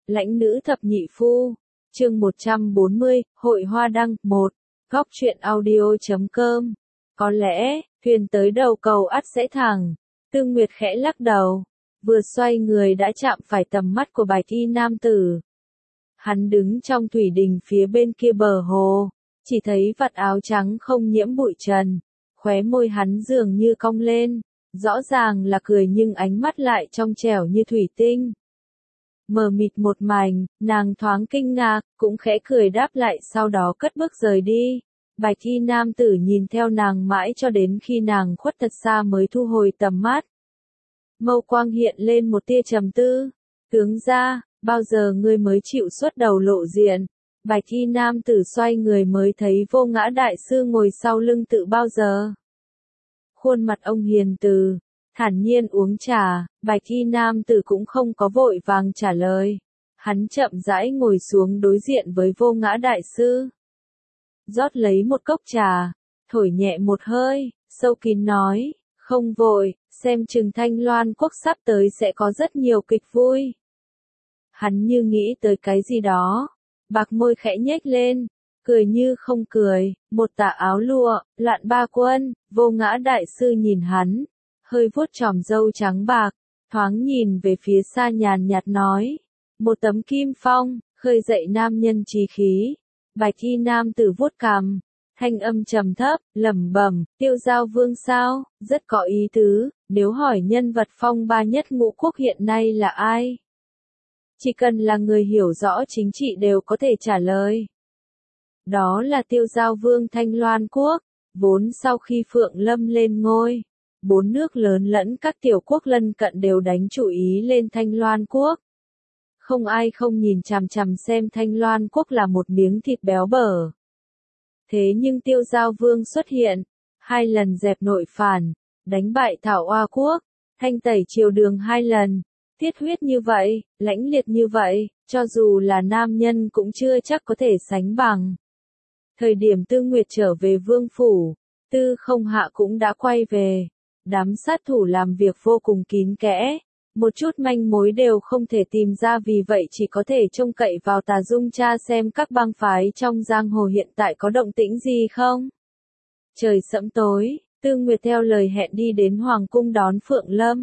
Lãnh nữ thập nhị phu. Chương 140, Hội Hoa Đăng 1. Góc truyện audio.com. Có lẽ, thuyền tới đầu cầu ắt sẽ thẳng. Tương Nguyệt khẽ lắc đầu. Vừa xoay người đã chạm phải tầm mắt của bạch y nam tử. Hắn đứng trong thủy đình phía bên kia bờ hồ. Chỉ thấy vạt áo trắng không nhiễm bụi trần. Khóe môi hắn dường như cong lên. Rõ ràng là cười nhưng ánh mắt lại trong trẻo như thủy tinh. Mờ mịt một mảnh, nàng thoáng kinh ngạc, cũng khẽ cười đáp lại sau đó cất bước rời đi. Bạch y nam tử nhìn theo nàng mãi cho đến khi nàng khuất thật xa mới thu hồi tầm mắt. Mâu quang hiện lên một tia trầm tư. Tướng gia, bao giờ ngươi mới chịu xuất đầu lộ diện? Bạch y nam tử xoay người mới thấy Vô Ngã đại sư ngồi sau lưng tự bao giờ. Khuôn mặt ông hiền từ, thản nhiên uống trà, bạch y nam tử cũng không có vội vàng trả lời. Hắn chậm rãi ngồi xuống đối diện với Vô Ngã đại sư. Rót lấy một cốc trà, thổi nhẹ một hơi, sâu kín nói, không vội, xem chừng Thanh Loan quốc sắp tới sẽ có rất nhiều kịch vui. Hắn như nghĩ tới cái gì đó, bạc môi khẽ nhếch lên, cười như không cười, một tà áo lụa, loạn ba quân. Vô Ngã đại sư nhìn hắn, hơi vuốt chòm râu trắng bạc, thoáng nhìn về phía xa nhàn nhạt nói, một tấm kim phong, khơi dậy nam nhân chí khí. Bạch y nam tử vuốt cằm, thanh âm trầm thấp, lẩm bẩm, Tiêu Giao Vương sao, rất có ý tứ, nếu hỏi nhân vật phong ba nhất ngũ quốc hiện nay là ai? Chỉ cần là người hiểu rõ chính trị đều có thể trả lời. Đó là Tiêu Giao Vương Thanh Loan quốc, vốn sau khi Phượng Lâm lên ngôi, 4 nước lớn lẫn các tiểu quốc lân cận đều đánh chú ý lên Thanh Loan quốc. Không ai không nhìn chằm chằm xem Thanh Loan quốc là một miếng thịt béo bở. Thế nhưng Tiêu Giao Vương xuất hiện, 2 lần dẹp nội phản, đánh bại Thảo Oa quốc, thanh tẩy triều đường 2 lần, tiết huyết như vậy, lãnh liệt như vậy, cho dù là nam nhân cũng chưa chắc có thể sánh bằng. Thời điểm Tư Nguyệt trở về vương phủ, Tư Không Hạ cũng đã quay về. Đám sát thủ làm việc vô cùng kín kẽ, một chút manh mối đều không thể tìm ra, vì vậy chỉ có thể trông cậy vào Tà Dung tra xem các bang phái trong giang hồ hiện tại có động tĩnh gì không. Trời sẫm tối, Tư Nguyệt theo lời hẹn đi đến Hoàng cung đón Phượng Lâm.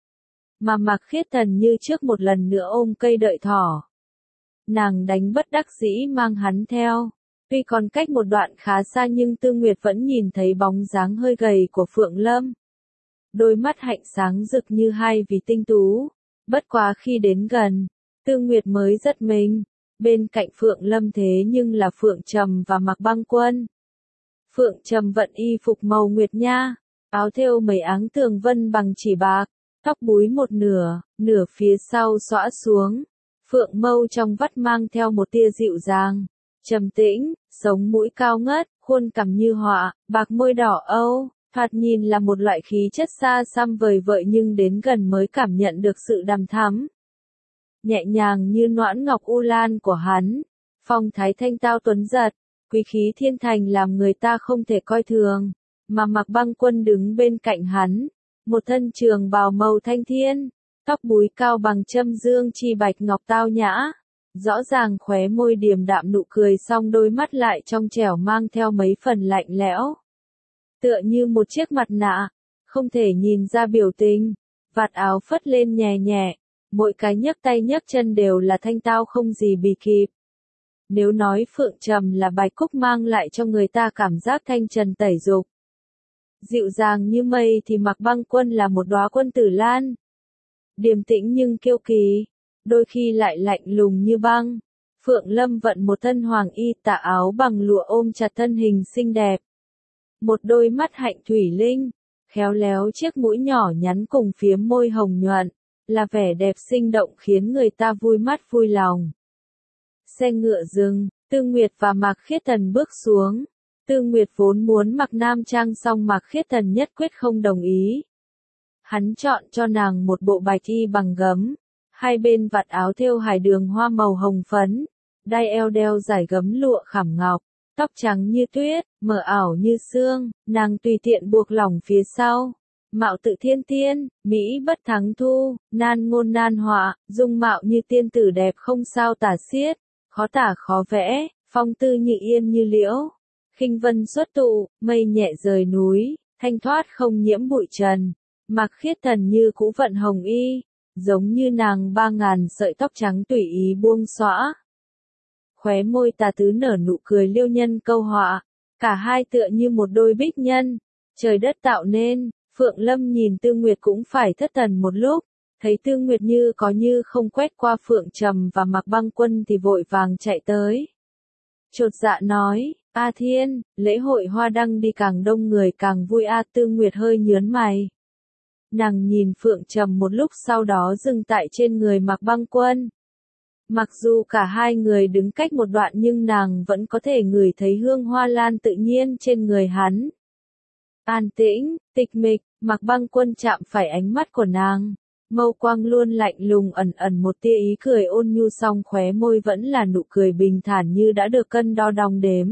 Mà Mạc Khiết Thần như trước một lần nữa ôm cây đợi thỏ. Nàng đánh bất đắc dĩ mang hắn theo. Tuy còn cách một đoạn khá xa nhưng Tư Nguyệt vẫn nhìn thấy bóng dáng hơi gầy của Phượng Lâm. Đôi mắt hạnh sáng rực như hai vì tinh tú. Bất quá khi đến gần, Tư Nguyệt mới giật mình. Bên cạnh Phượng Lâm thế nhưng là Phượng Trầm và Mạc Băng Quân. Phượng Trầm vận y phục màu nguyệt nha, áo thêu mấy áng tường vân bằng chỉ bạc, tóc búi một nửa, nửa phía sau xõa xuống. Phượng mâu trong vắt mang theo một tia dịu dàng, trầm tĩnh, sống mũi cao ngất, khuôn cằm như họa, bạc môi đỏ âu, thoạt nhìn là một loại khí chất xa xăm vời vợi nhưng đến gần mới cảm nhận được sự đằm thắm. Nhẹ nhàng như noãn ngọc u lan của hắn, phong thái thanh tao tuấn giật, quý khí thiên thành làm người ta không thể coi thường, mà Mạc Băng Quân đứng bên cạnh hắn, một thân trường bào màu thanh thiên, tóc búi cao bằng châm dương chi bạch ngọc tao nhã. Rõ ràng khóe môi điềm đạm nụ cười song đôi mắt lại trong trẻo mang theo mấy phần lạnh lẽo. Tựa như một chiếc mặt nạ, không thể nhìn ra biểu tình, vạt áo phất lên nhẹ nhẹ, mỗi cái nhấc tay nhấc chân đều là thanh tao không gì bì kịp. Nếu nói Phượng Trầm là bạch cúc mang lại cho người ta cảm giác thanh trần tẩy dục, dịu dàng như mây thì Mạc Băng Quân là một đóa quân tử lan. Điềm tĩnh nhưng kiêu kỳ, đôi khi lại lạnh lùng như băng. Phượng Lâm vận một thân hoàng y tà áo bằng lụa ôm chặt thân hình xinh đẹp. Một đôi mắt hạnh thủy linh, khéo léo chiếc mũi nhỏ nhắn cùng phía môi hồng nhuận, là vẻ đẹp sinh động khiến người ta vui mắt vui lòng. Xe ngựa dừng, Tư Nguyệt và Mạc Khiết Thần bước xuống. Tư Nguyệt vốn muốn mặc nam trang song Mạc Khiết Thần nhất quyết không đồng ý. Hắn chọn cho nàng một bộ bạch y bằng gấm. Hai bên vạt áo thêu hải đường hoa màu hồng phấn, đai eo đeo dải gấm lụa khảm ngọc, tóc trắng như tuyết, mờ ảo như sương, nàng tùy tiện buộc lỏng phía sau, Mạo tự thiên tiên, Mỹ bất thắng thu, nan ngôn nan họa, dung mạo như tiên tử đẹp không sao tả xiết, khó tả khó vẽ, phong tư như yên như liễu, khinh vân xuất tụ, mây nhẹ rời núi, thanh thoát không nhiễm bụi trần, Mạc Khiết Thần như cũ vận hồng y, giống như nàng 3.000 sợi tóc trắng tùy ý buông xõa. Khóe môi tà tứ nở nụ cười liêu nhân câu họa, cả hai tựa như một đôi bích nhân, trời đất tạo nên. Phượng Lâm nhìn Tư Nguyệt cũng phải thất thần một lúc, thấy Tư Nguyệt như có như không quét qua Phượng Trầm và Mạc Băng Quân thì vội vàng chạy tới. Chột dạ nói, A Thiên, lễ hội hoa đăng đi càng đông người càng vui a. Tư Nguyệt hơi nhớn mày. Nàng nhìn Phượng Trầm một lúc sau đó dừng tại trên người Mạc Băng Quân. Mặc dù cả hai người đứng cách một đoạn nhưng nàng vẫn có thể ngửi thấy hương hoa lan tự nhiên trên người hắn. An tĩnh, tịch mịch, Mạc Băng Quân chạm phải ánh mắt của nàng. Mâu quang luôn lạnh lùng ẩn ẩn một tia ý cười ôn nhu song khóe môi vẫn là nụ cười bình thản như đã được cân đo đong đếm.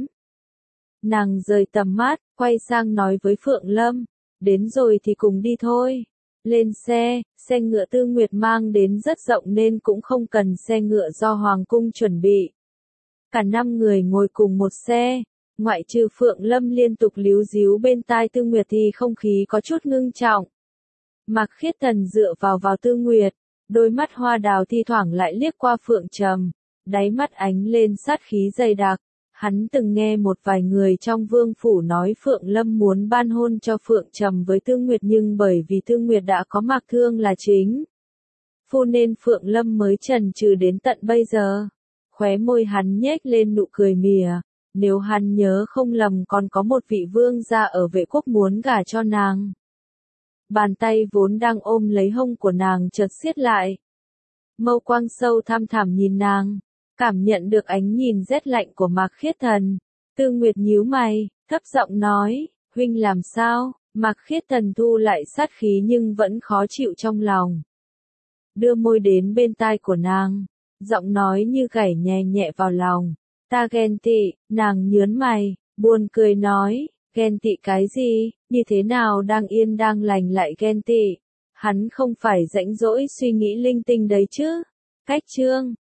Nàng rời tầm mắt, quay sang nói với Phượng Lâm, đến rồi thì cùng đi thôi. Lên xe ngựa Tư Nguyệt mang đến rất rộng nên cũng không cần xe ngựa do Hoàng cung chuẩn bị. Cả 5 người ngồi cùng một xe, ngoại trừ Phượng Lâm liên tục líu díu bên tai Tư Nguyệt thì không khí có chút ngưng trọng. Mạc Khiết Thần dựa vào Tư Nguyệt, đôi mắt hoa đào thi thoảng lại liếc qua Phượng Trầm, đáy mắt ánh lên sát khí dày đặc. Hắn từng nghe một vài người trong vương phủ nói Phượng Lâm muốn ban hôn cho Phượng Trầm với Tư Nguyệt nhưng bởi vì Tư Nguyệt đã có Mạc Thương là chính phu nên Phượng Lâm mới chần chừ đến tận bây giờ. Khóe môi hắn nhếch lên nụ cười mỉa, nếu hắn nhớ không lầm còn có một vị vương gia ở Vệ Quốc muốn gả cho nàng. Bàn tay vốn đang ôm lấy hông của nàng chợt siết lại. Mâu quang sâu thăm thẳm nhìn nàng. Cảm nhận được ánh nhìn rét lạnh của Mạc Khiết Thần, Tư Nguyệt nhíu mày, thấp giọng nói, huynh làm sao? Mạc Khiết Thần thu lại sát khí nhưng vẫn khó chịu trong lòng. Đưa môi đến bên tai của nàng, giọng nói như gảy nhẹ nhẹ vào lòng. Ta ghen tị, nàng nhớn mày, buồn cười nói, ghen tị cái gì, như thế nào đang yên đang lành lại ghen tị? Hắn không phải rãnh rỗi suy nghĩ linh tinh đấy chứ? Cách chương